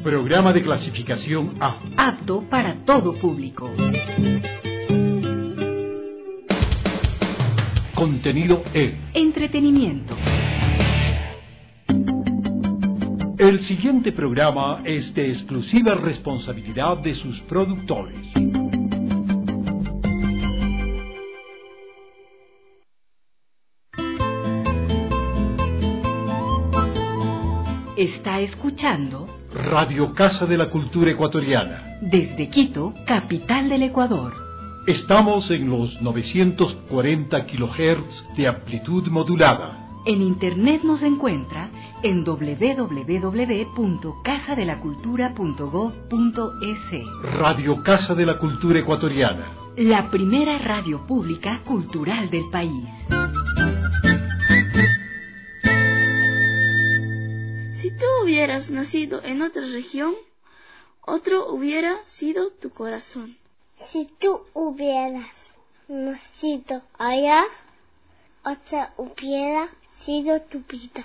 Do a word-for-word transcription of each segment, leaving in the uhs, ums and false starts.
Programa de clasificación A. Apto para todo público. Contenido E. Entretenimiento. El siguiente programa es de exclusiva responsabilidad de sus productores. Está escuchando Radio Casa de la Cultura Ecuatoriana. Desde Quito, capital del Ecuador. Estamos en los novecientos cuarenta kilohertz de amplitud modulada. En internet nos encuentra en doble u doble u doble u punto casa de la cultura punto gob punto es. Radio Casa de la Cultura Ecuatoriana. La primera radio pública cultural del país. Si tú hubieras nacido en otra región, otro hubiera sido tu corazón. Si tú hubieras nacido allá, otra hubiera sido tu vida.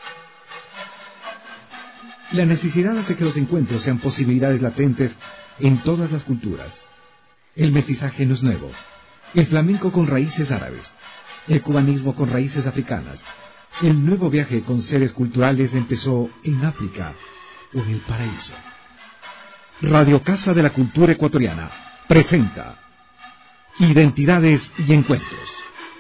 La necesidad hace que los encuentros sean posibilidades latentes en todas las culturas. El mestizaje no es nuevo. El flamenco con raíces árabes. El cubanismo con raíces africanas. El nuevo viaje con seres culturales empezó en África o en el paraíso. Radio Casa de la Cultura Ecuatoriana presenta Identidades y Encuentros.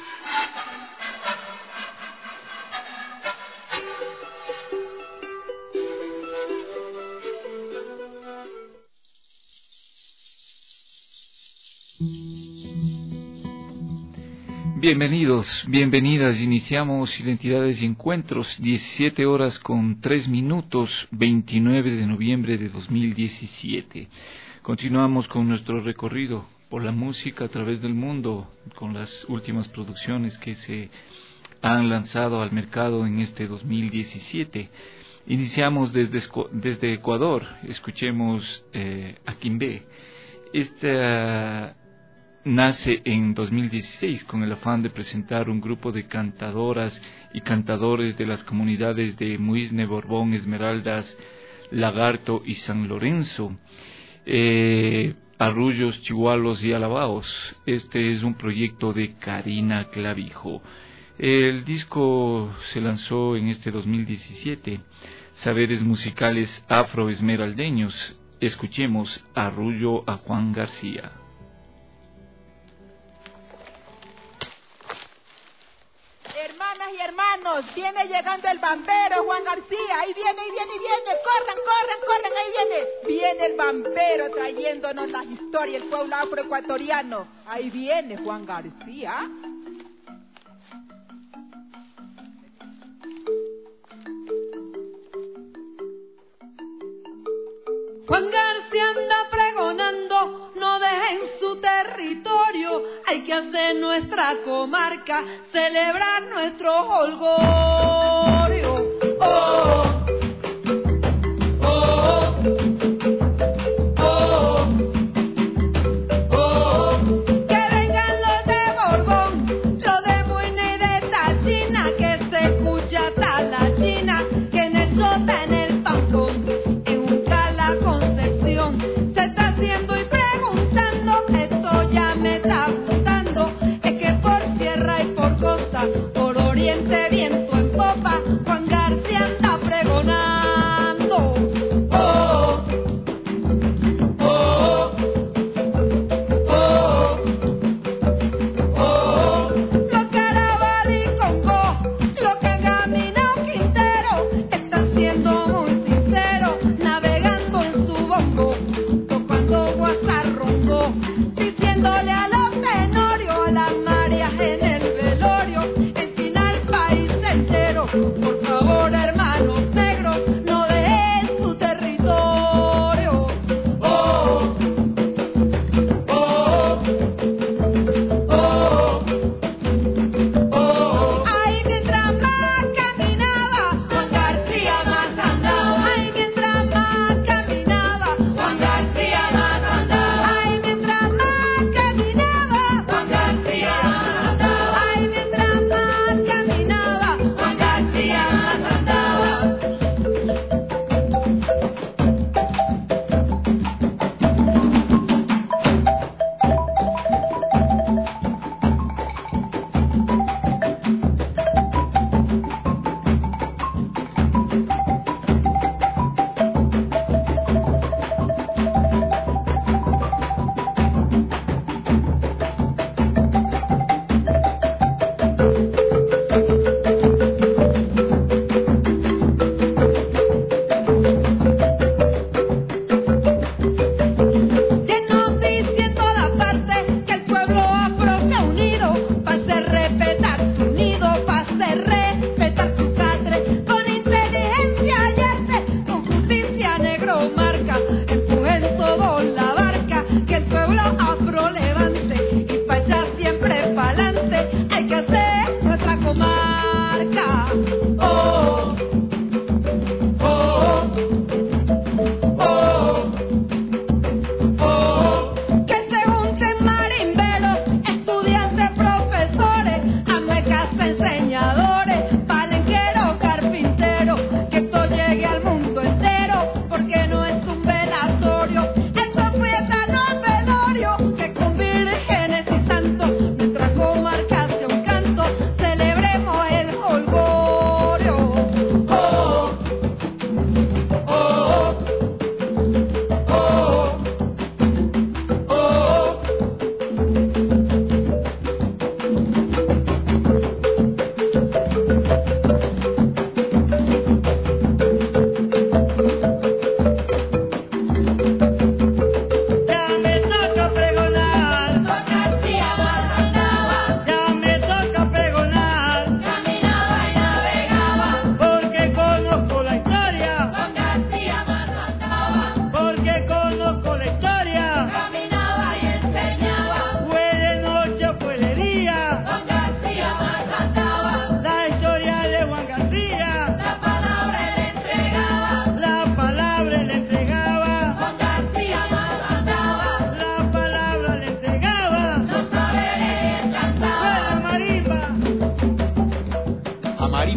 Bienvenidos, bienvenidas. Iniciamos Identidades y Encuentros, diecisiete horas con tres minutos, veintinueve de noviembre de dos mil diecisiete. Continuamos con nuestro recorrido por la música a través del mundo, con las últimas producciones que se han lanzado al mercado en este dos mil diecisiete. Iniciamos desde, desde Ecuador. Escuchemos eh, a Quimbé. Esta nace en dos mil dieciséis con el afán de presentar un grupo de cantadoras y cantadores de las comunidades de Muisne, Borbón, Esmeraldas, Lagarto y San Lorenzo, eh, Arrullos, Chihualos y Alabaos. Este es un proyecto de Karina Clavijo. El disco se lanzó en este dos mil diecisiete. Saberes musicales afroesmeraldeños. Escuchemos Arrullo a Juan García. Hermanas y hermanos, viene llegando el bambero Juan García, ahí viene, ahí viene, ahí viene, corran, corran, corran, ahí viene, viene el bambero trayéndonos las historias del pueblo afroecuatoriano, ahí viene Juan García. Juan García anda pregonando, no dejen su territorio, hay que hacer nuestra comarca, celebrar nuestro holgorio. Oh. Por oriente viento en popa, Juan García anda pregonando.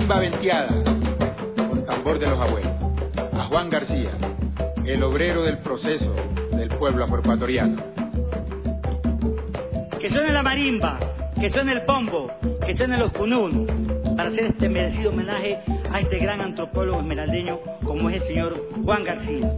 marimba venteada, con tambor de los abuelos. A Juan García, el obrero del proceso del pueblo afroecuatoriano. Que suene la marimba, que suene el pombo, que suene los cununos, para hacer este merecido homenaje a este gran antropólogo esmeraldeño como es el señor Juan García.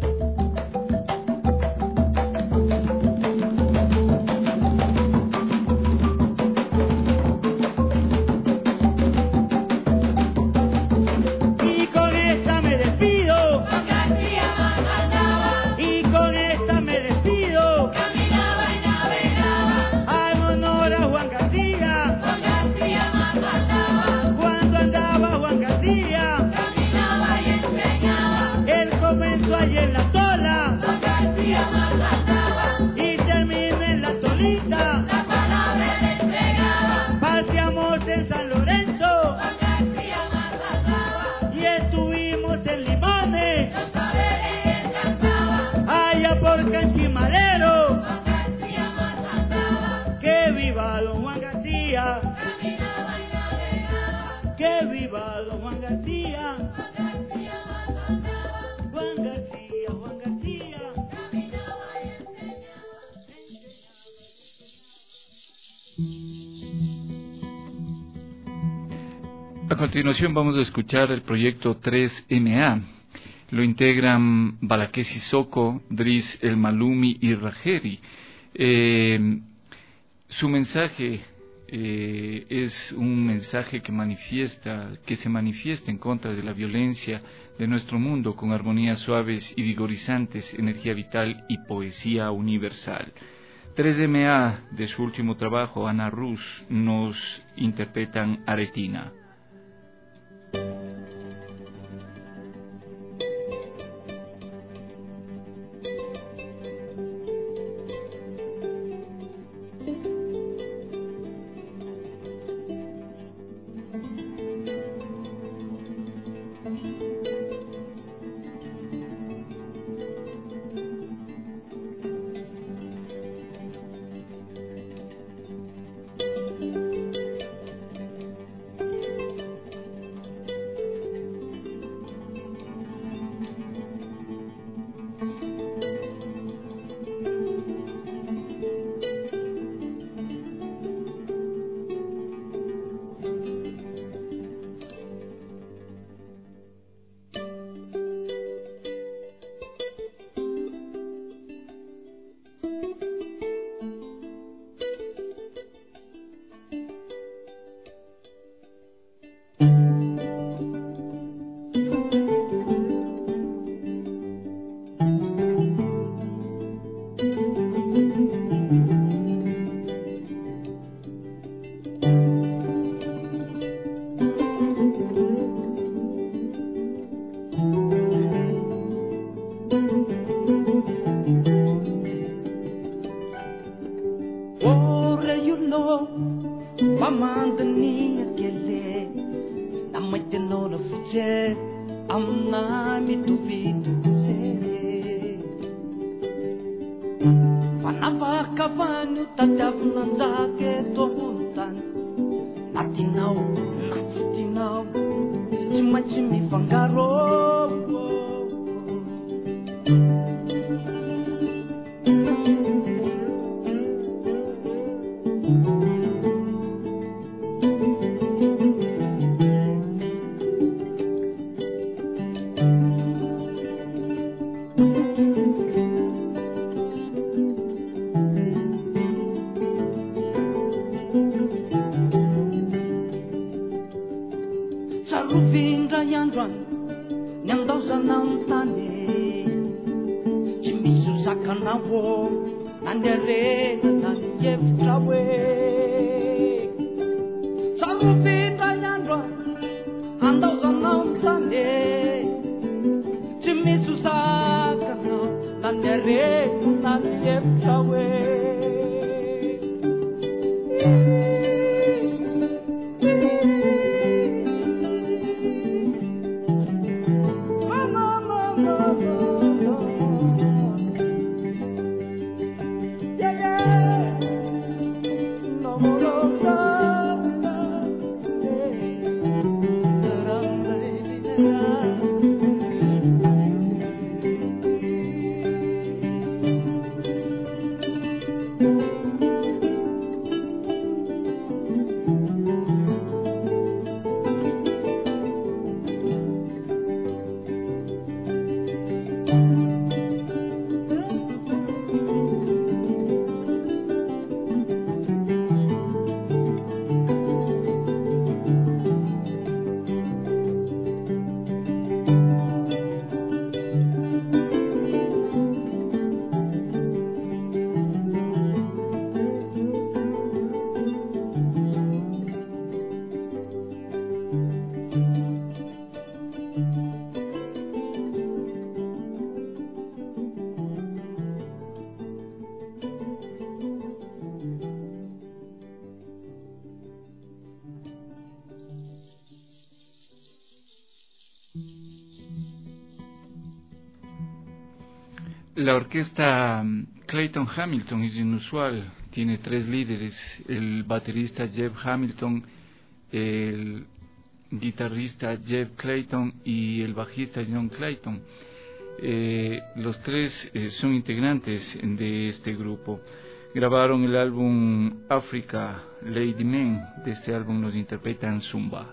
A continuación vamos a escuchar el proyecto tres M A. Lo integran Balaké Sissoko, Driss El Malumi y Rajeri. Eh, su mensaje eh, es un mensaje que manifiesta, que se manifiesta en contra de la violencia de nuestro mundo con armonías suaves y vigorizantes, energía vital y poesía universal. tres M A, de su último trabajo, Ana Rus, nos interpretan Aretina. Da La orquesta Clayton Hamilton es inusual, tiene tres líderes, el baterista Jeff Hamilton, el guitarrista Jeff Clayton y el bajista John Clayton. Eh, los tres eh, son integrantes de este grupo. Grabaron el álbum Africa Lady Men. De este álbum nos interpretan Zumba.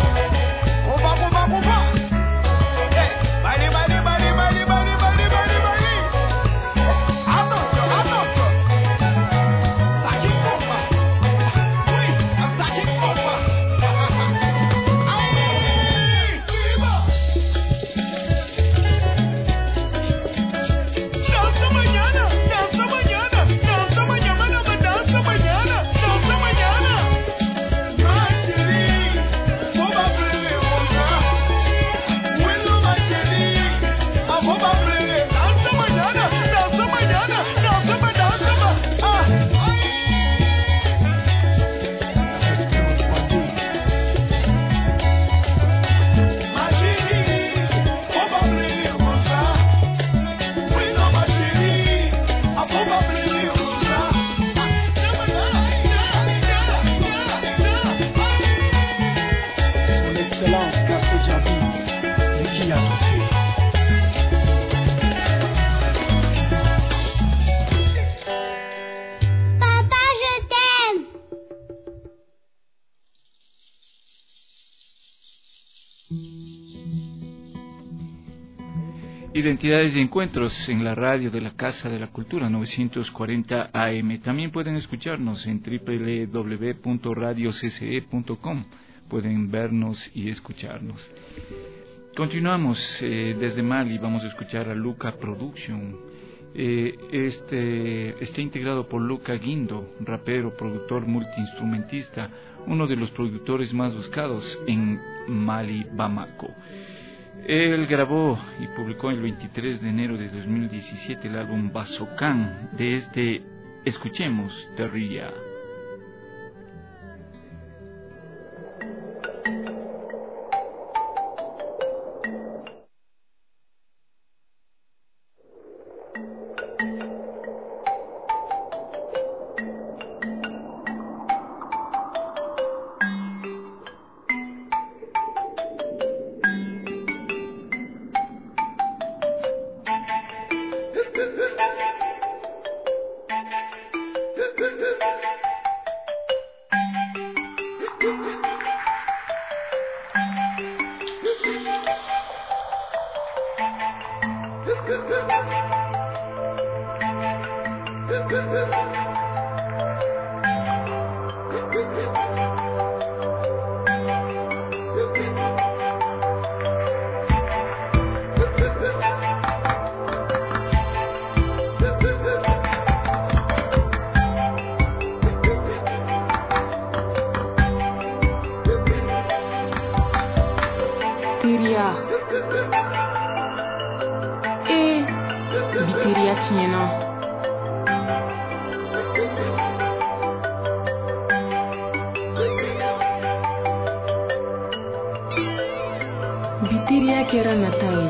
Body, body, body, body, body, body, body. Identidades y encuentros en la radio de la Casa de la Cultura novecientos cuarenta A M. También pueden escucharnos en doble u doble u doble u punto radio c c e punto com. Pueden vernos y escucharnos. Continuamos eh, desde Mali. Vamos a escuchar a Luca Production. Eh, este está integrado por Luca Guindo, rapero, productor, multiinstrumentista, uno de los productores más buscados en Mali, Bamako. Él grabó y publicó el veintitrés de enero de dos mil diecisiete el álbum Bazocan. De este escuchemos Terria. Bitiria kera natai.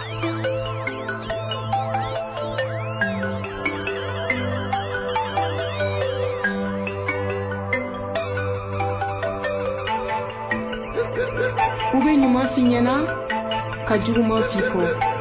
Ube nyuma finyana, kajuguma fiko.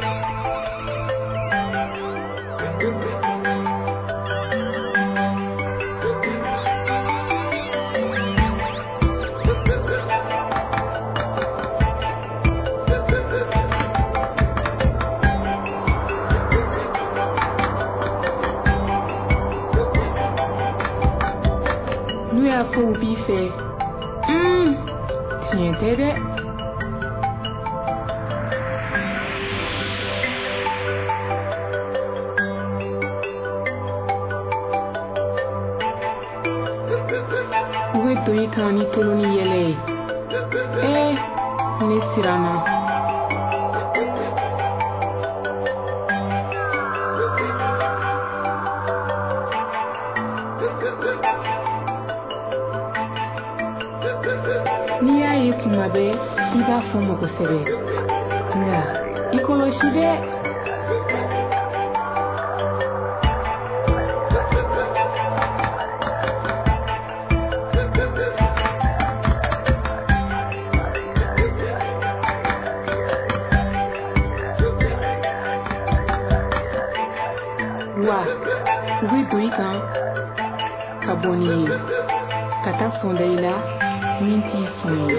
Ko bi fɛ mm tiɲɛ tɛ dɛ u bɛ don i kan ni tolo ni yɛlɛ ye ee ne siranna n'i y'a ye kuma bɛɛ i b'a fɔ mɔgɔ kosɛbɛ nka i kɔlɔsi dɛ wa u bɛ don i kan ka bɔ n'i ye ka taa sɔnda i la min t'i sɔn ye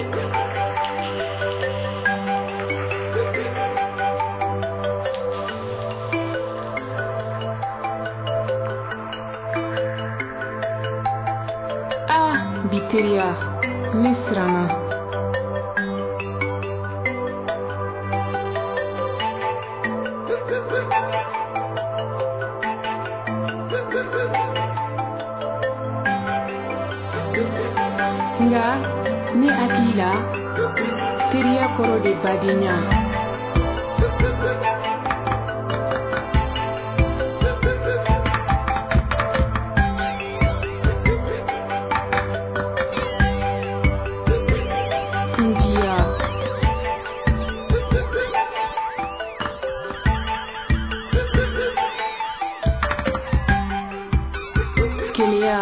ah biteriya ne siranna nga ne hakili la teriya kɔrɔ de badenya njiya keleya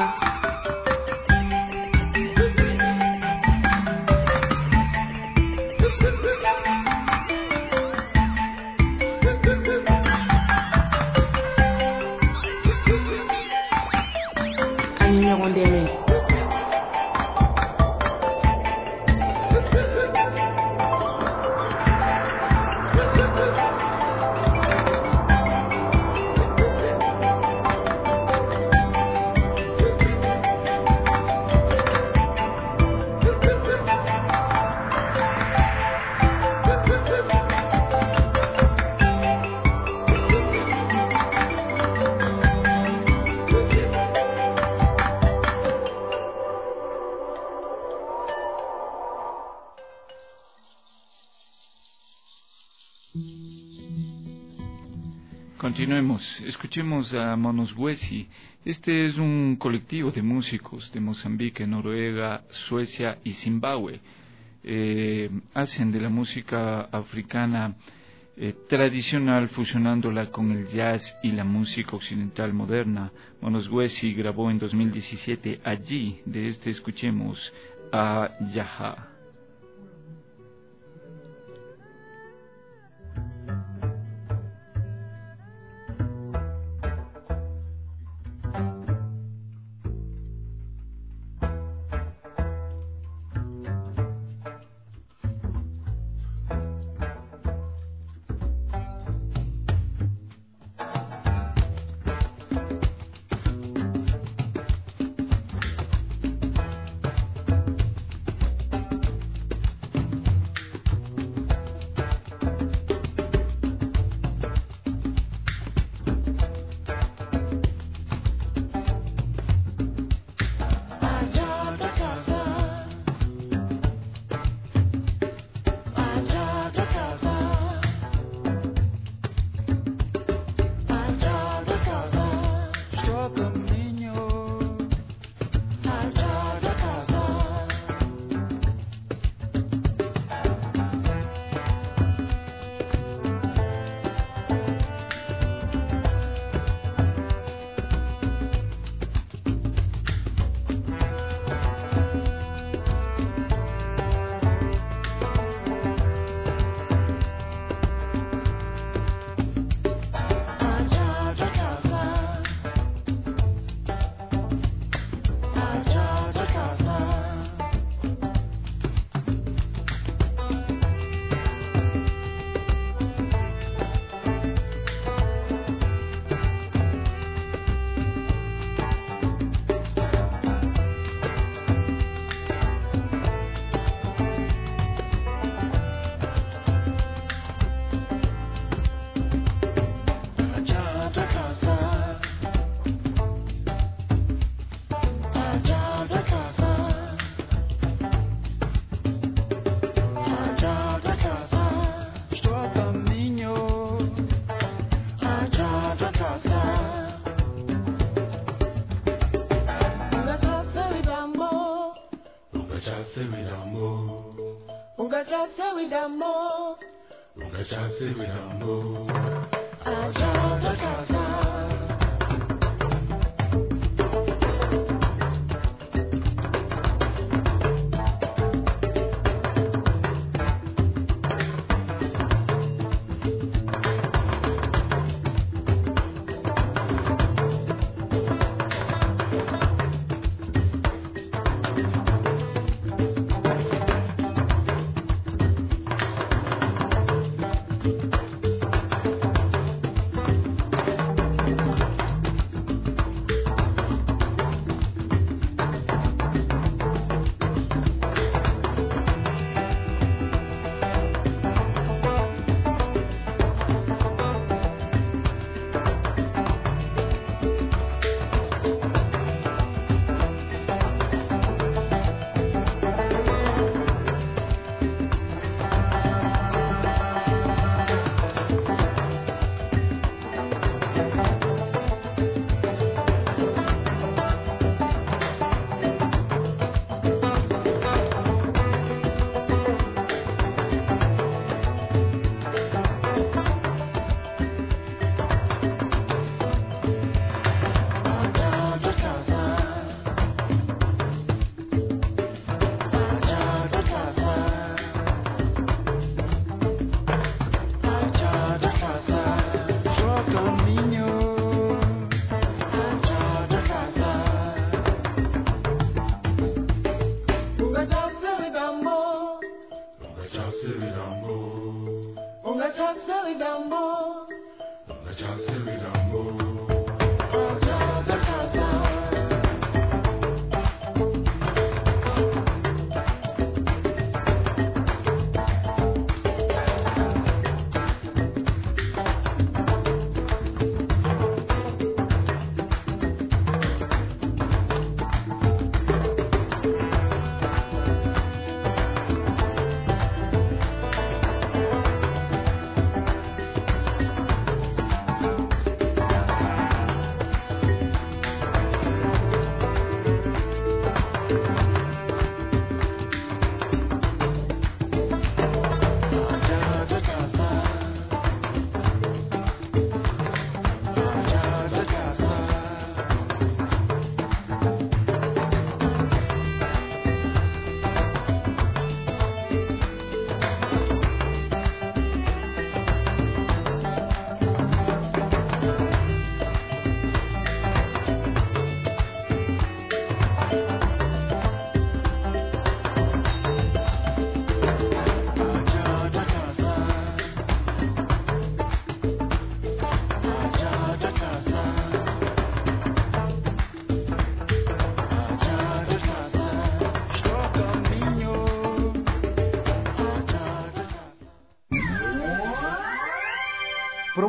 Continuemos, escuchemos a Monosguesi. Este es un colectivo de músicos de Mozambique, Noruega, Suecia y Zimbabue. Eh, hacen de la música africana eh, tradicional, fusionándola con el jazz y la música occidental moderna. Monosguesi grabó en dos mil diecisiete allí. De este escuchemos a Yaha.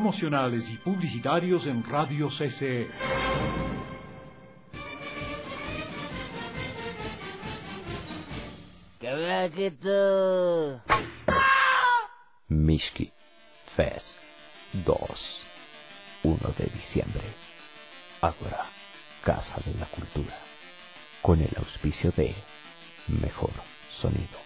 promocionales y publicitarios en Radio C C E. Mishki Fest dos, uno de diciembre. Ágora, Casa de la Cultura, con el auspicio de Mejor Sonido.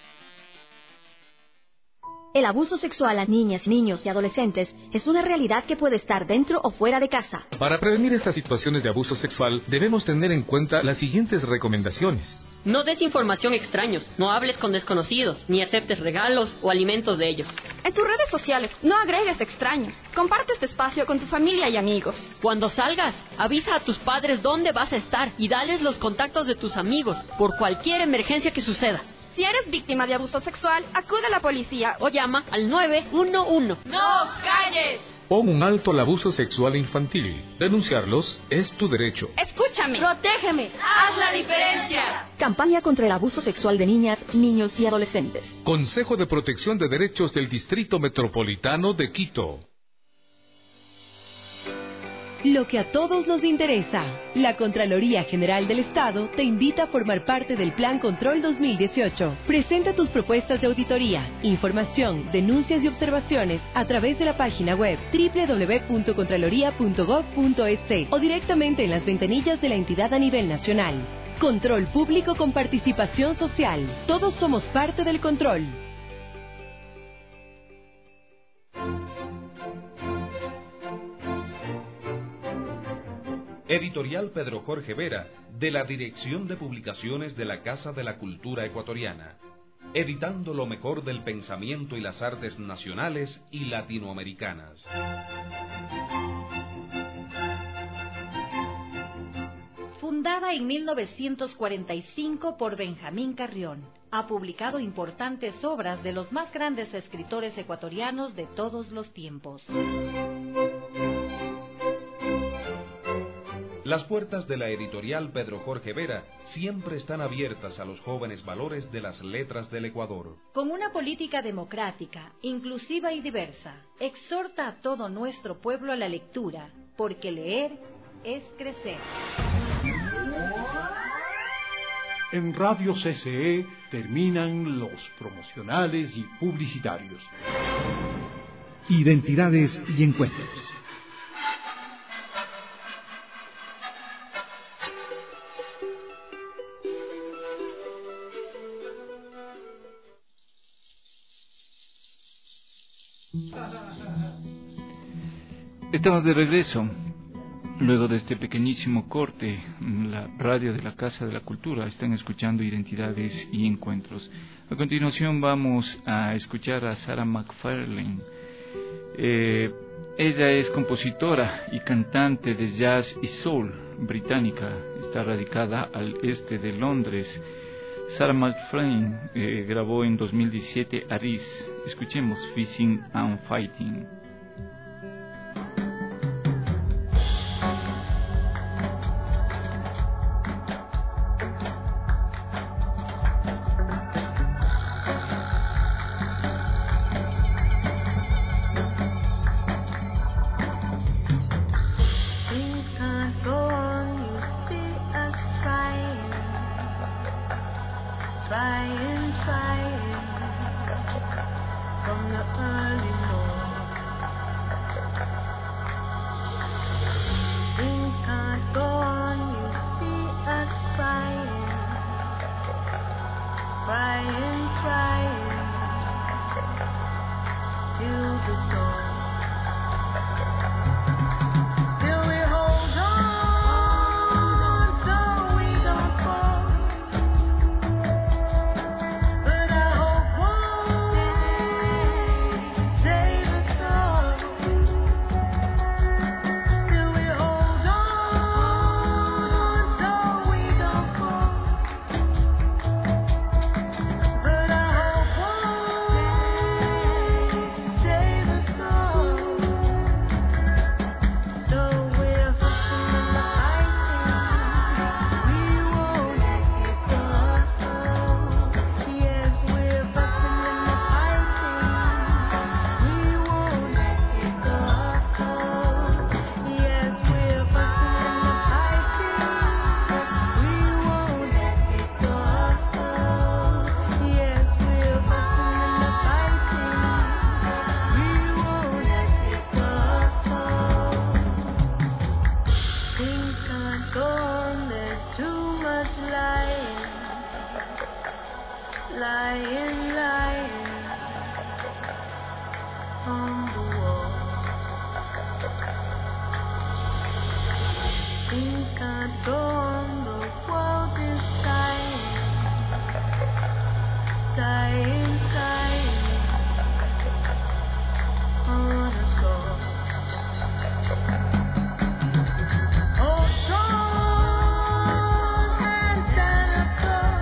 El abuso sexual a niñas, niños y adolescentes es una realidad que puede estar dentro o fuera de casa. Para prevenir estas situaciones de abuso sexual, debemos tener en cuenta las siguientes recomendaciones. No des información a extraños, no hables con desconocidos, ni aceptes regalos o alimentos de ellos. En tus redes sociales, no agregues extraños. Comparte este espacio con tu familia y amigos. Cuando salgas, avisa a tus padres dónde vas a estar y dales los contactos de tus amigos por cualquier emergencia que suceda. Si eres víctima de abuso sexual, acude a la policía o llama al nueve uno uno. ¡No calles! Pon un alto al abuso sexual infantil. Denunciarlos es tu derecho. Escúchame. Protégeme. Haz la diferencia. Campaña contra el abuso sexual de niñas, niños y adolescentes. Consejo de Protección de Derechos del Distrito Metropolitano de Quito. Lo que a todos nos interesa. La Contraloría General del Estado te invita a formar parte del Plan Control dos mil dieciocho. Presenta tus propuestas de auditoría, información, denuncias y observaciones a través de la página web doble u doble u doble u punto contraloría punto gob punto es o directamente en las ventanillas de la entidad a nivel nacional. Control público con participación social. Todos somos parte del control. Editorial Pedro Jorge Vera, de la Dirección de Publicaciones de la Casa de la Cultura Ecuatoriana, editando lo mejor del pensamiento y las artes nacionales y latinoamericanas. Fundada en mil novecientos cuarenta y cinco por Benjamín Carrión, ha publicado importantes obras de los más grandes escritores ecuatorianos de todos los tiempos. Las puertas de la editorial Pedro Jorge Vera siempre están abiertas a los jóvenes valores de las letras del Ecuador. Con una política democrática, inclusiva y diversa, exhorta a todo nuestro pueblo a la lectura, porque leer es crecer. En Radio C C E terminan los promocionales y publicitarios. Identidades y encuentros. Estamos de regreso. Luego de este pequeñísimo corte, la radio de la Casa de la Cultura están escuchando Identidades y Encuentros. A continuación vamos a escuchar a Sarah McFarlane. Eh, ella es compositora y cantante de jazz y soul británica. Está radicada al este de Londres. Sarah McFarlane eh, grabó en dos mil diecisiete Aris. Escuchemos Fishing and Fighting. Trying, trying from the early morning. lying, lying on the wall. Think I don't, the world is dying, dying, dying. I wanna go. Oh, strong and tender,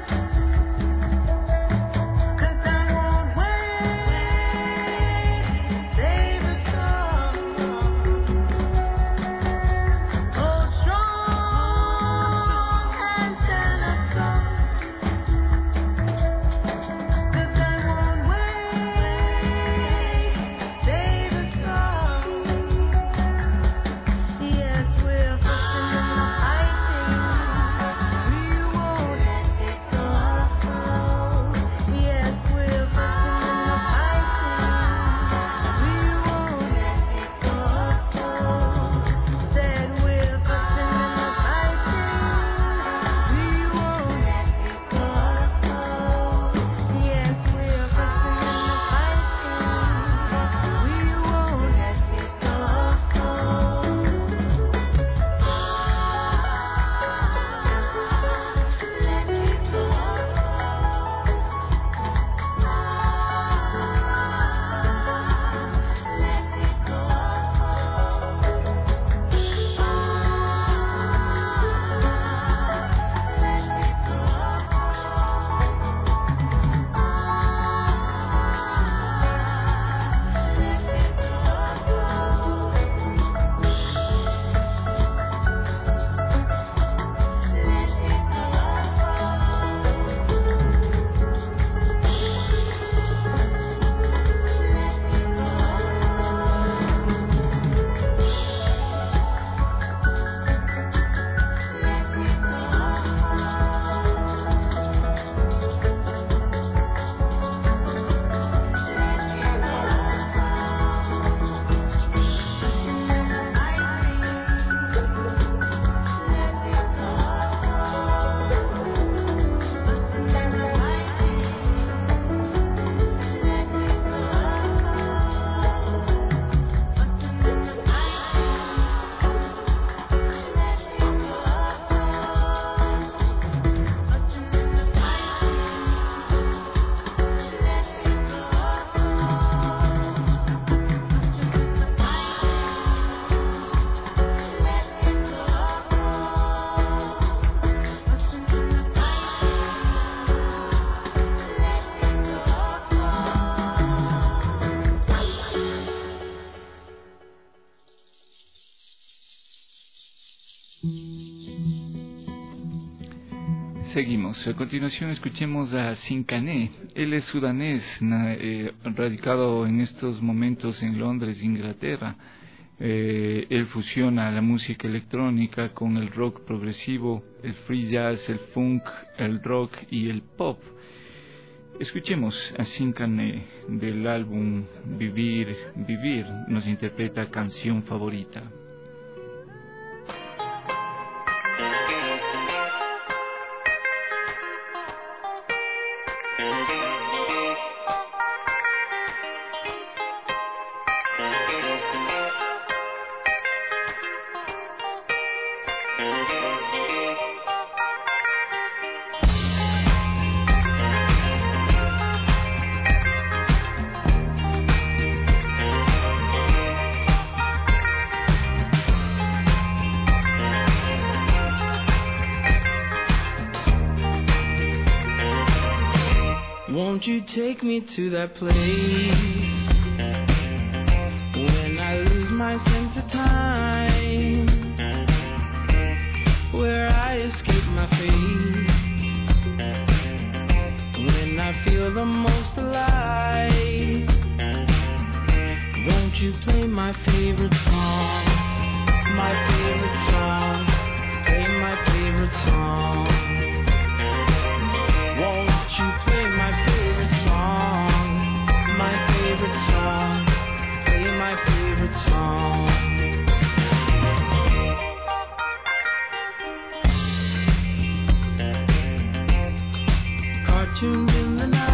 'cause I won't wait, baby, come. Oh, strong and tender, 'cause I won't wait, baby, come. Yes, we're fussing and fighting, we won't let it go. Yes, we're fussing and fighting, we won't let it go. Said we're fussing and fighting, we won't let it go. Yes, we're fussing and fighting, we won't let it go. Seguimos. A continuación escuchemos a Sincané. Él es sudanés, na, eh, radicado en estos momentos en Londres, Inglaterra. Eh, él fusiona la música electrónica con el rock progresivo, el free jazz, el funk, el rock y el pop. Escuchemos a Sincané del álbum Vivir, Vivir. Nos interpreta Canción Favorita. Won't you take me to that place when I lose my sense of time, where I escape my fate, when I feel the most alive? Won't you play my favorite song, my favorite song, play my favorite song? Won't you play my favorite song, my favorite song, play my favorite song? Cartoons in the night,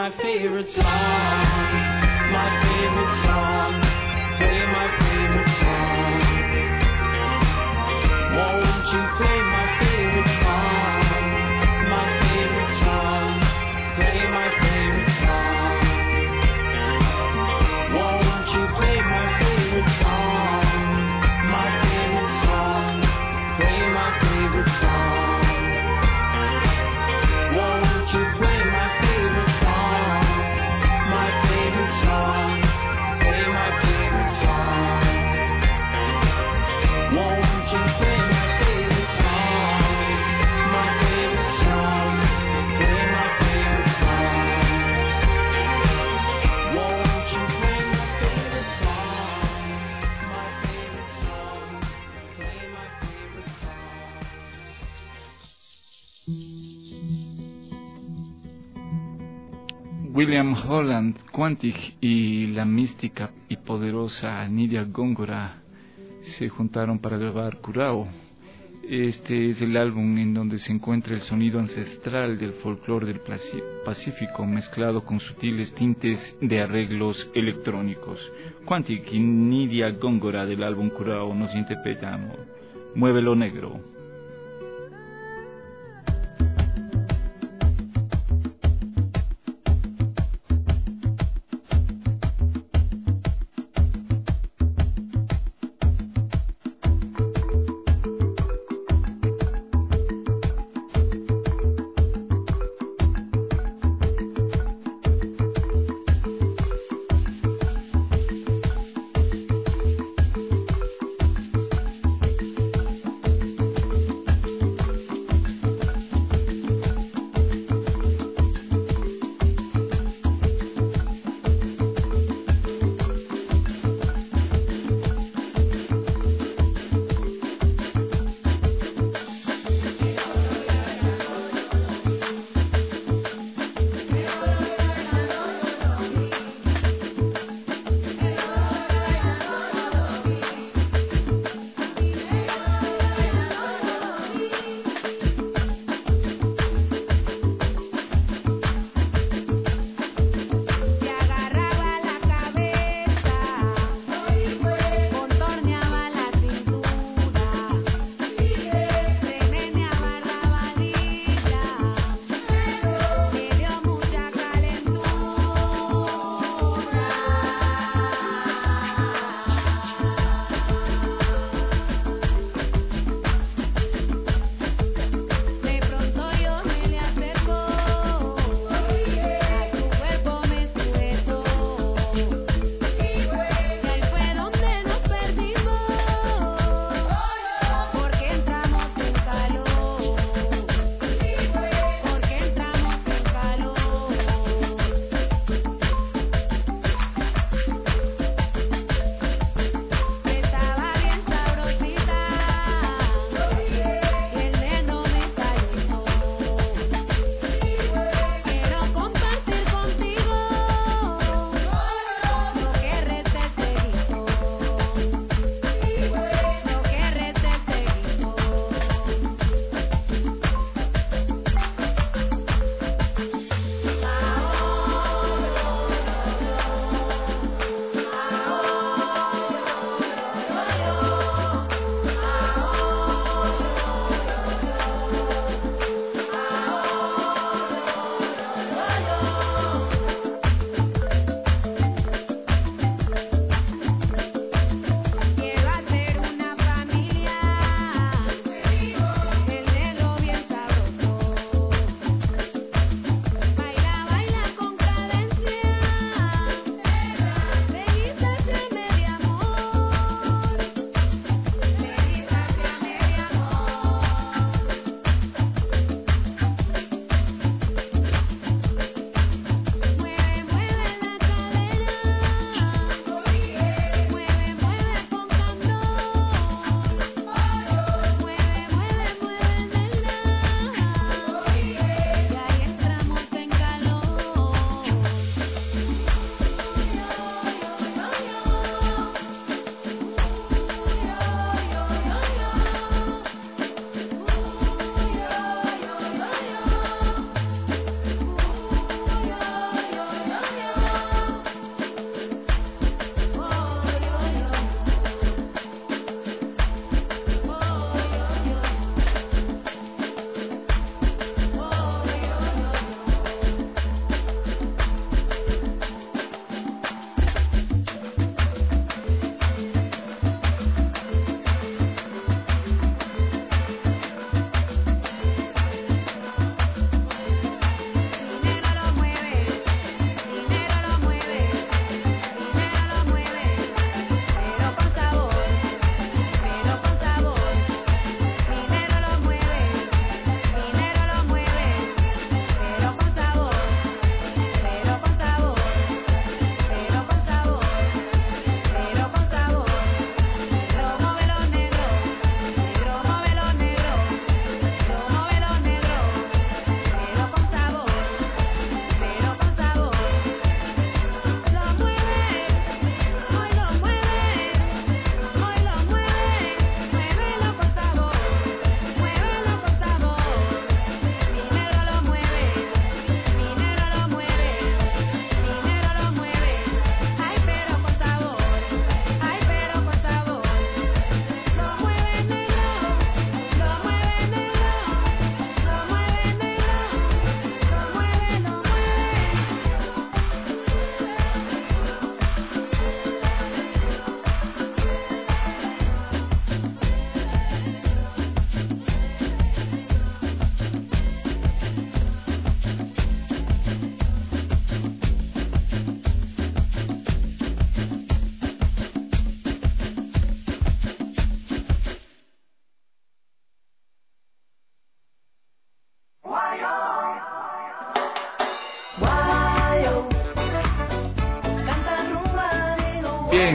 my favorite song, my favorite song, play my favorite song. Won't you play my favorite song, my favorite song, play my favorite song. Won't you play my favorite song, my favorite song, play my favorite song. Won't you play my favorite song, my favorite song, play my favorite song. Won't you play my favorite song, my favorite song, play my favorite song. Won't you play my favorite song, my favorite song, play my favorite song. William Holland, Quantic y la mística y poderosa Nidia Góngora se juntaron para grabar Curao. Este es el álbum en donde se encuentra el sonido ancestral del folclore del Pacífico mezclado con sutiles tintes de arreglos electrónicos. Quantic y Nidia Góngora del álbum Curao nos interpretan Muévelo Negro.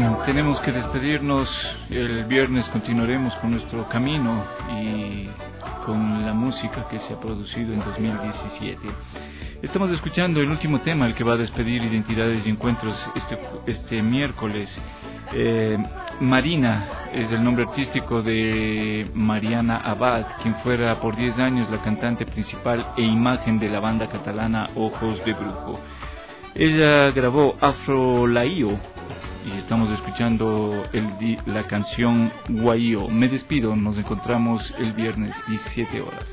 Bien, tenemos que despedirnos. El viernes continuaremos con nuestro camino y con la música que se ha producido en dos mil diecisiete. Estamos escuchando el último tema, el que va a despedir Identidades y Encuentros este, este miércoles. Eh, Marina es el nombre artístico de Mariana Abad, quien fuera por diez años la cantante principal e imagen de la banda catalana Ojos de Brujo. Ella grabó Afro Laío y estamos escuchando el, la canción Guaío. Me despido, nos encontramos el viernes diecisiete horas.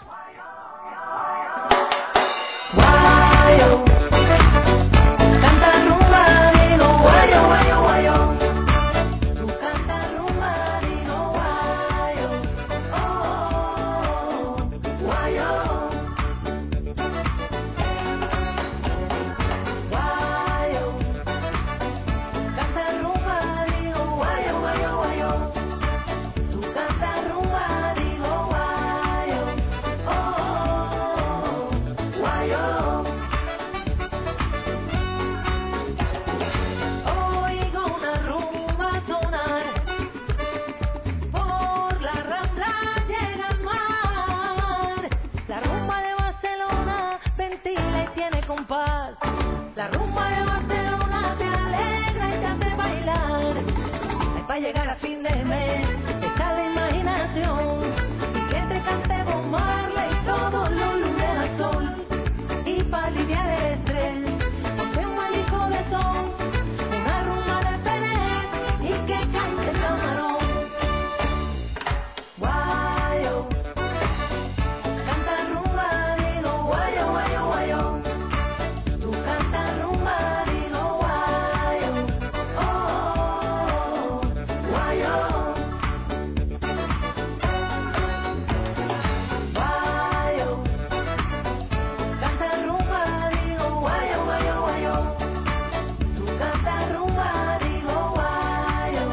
Guayo, canta rumba, digo guayo, guayo, guayo. Tú canta rumba, digo guayo, oh, guayo. Guayo, canta rumba, digo guayo, guayo, guayo. Tú canta rumba, digo guayo, oh, guayo. Oigo una rumba sonar, por la Rambla llega al mar. La rumba de Barcelona ventila y tiene compás. La rumba de Barcelona te alegra y te hace bailar. Ay, para llegar a fin de mes está la imaginación, y que te cante Bob Marley y todos los lunes al sol. Y para aliviar el estrés, ponte un abanico de son, una rumba de Pérez y que cante el camarón. Guayo, canta rumba, digo guayo, guayo, guayo. Tú canta rumba, digo guayo, oh, guayo. Guayo, canta rumba, digo guayo, guayo, guayo. Tú canta rumba, digo guayo,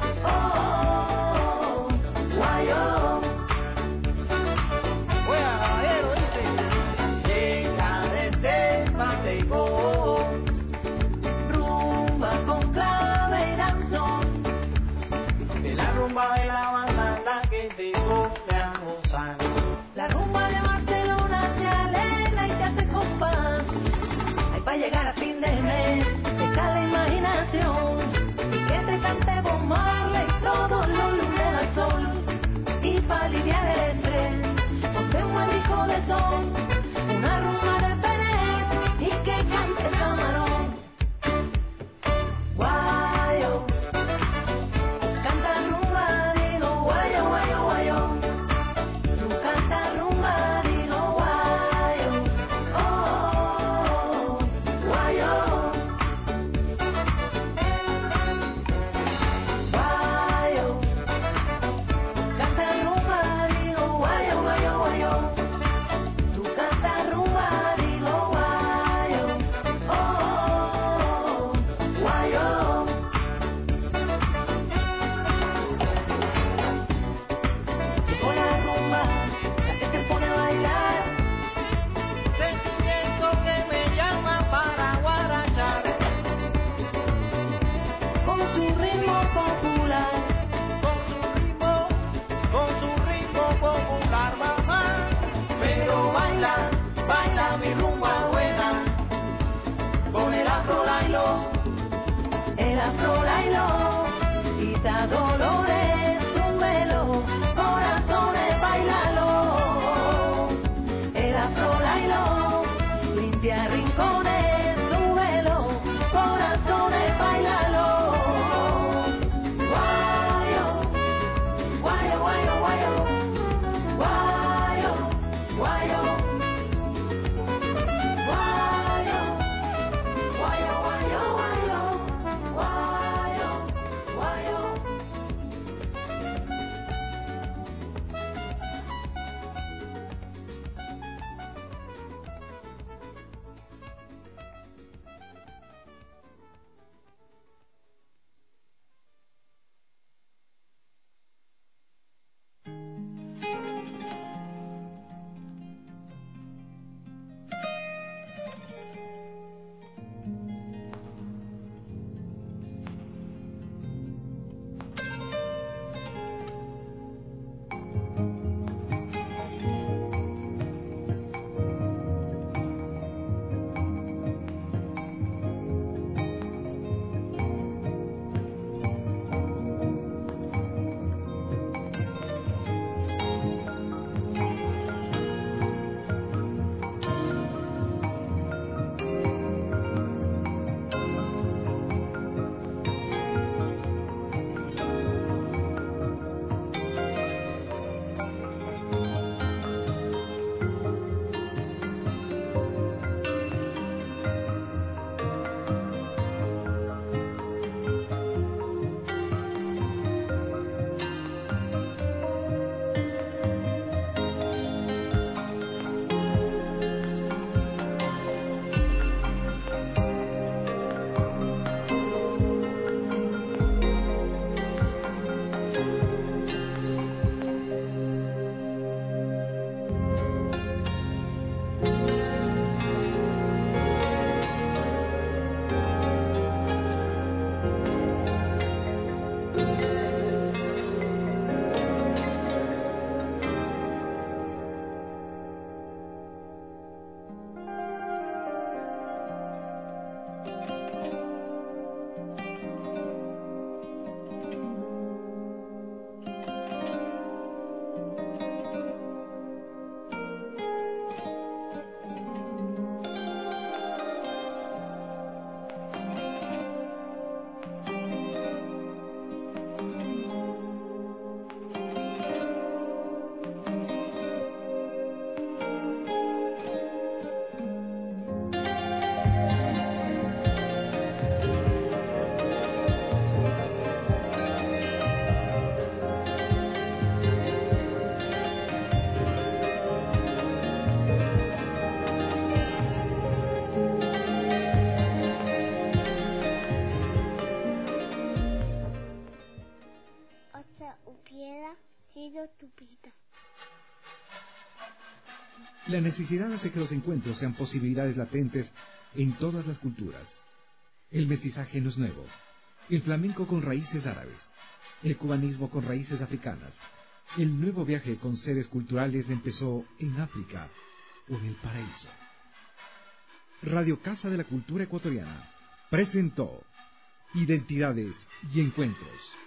oh, guayo. Oiga, caballero, dice, llega desde Mateico, rumba con clave y danzón. De la rumba de la banda la que te pone a gozar. La rumba de Barcelona te alegra y te hace compás. Ay, para llegar a fin de mes está la imaginación, y que te cante Bob Marley todos los lunes al sol. Y para aliviar el estrés, ponte un abanico de son, una rumba de Pérez y que cante el camarón. Guayo, canta rumba, digo guayo, guayo, guayo. Tú canta rumba, digo guayo, oh, guayo. Guayo, canta rumba, digo guayo, guayo, guayo. Tú canta rumba, digo guayo, oh, guayo. Llegó la rumba, la que te pone a bailar. Sentimiento que me llama para guarachar. Con su ritmo popular, con su ritmo, con su ritmo popular, mamá. Pero baila, baila mi rumba buena, con el afro lailo, el afro lailo, quita dolores, súbelo, corazones, bailalo. El afro lailo, limpia rincones, súbelo, corazones, bailalo. Guayo, guayo, guayo, guayo, guayo, guayo, guayo, guayo, guayo, guayo, guayo. La necesidad hace que los encuentros sean posibilidades latentes en todas las culturas. El mestizaje no es nuevo. El flamenco con raíces árabes. El cubanismo con raíces africanas. El nuevo viaje con seres culturales empezó en África o en el paraíso. Radio Casa de la Cultura Ecuatoriana presentó Identidades y Encuentros.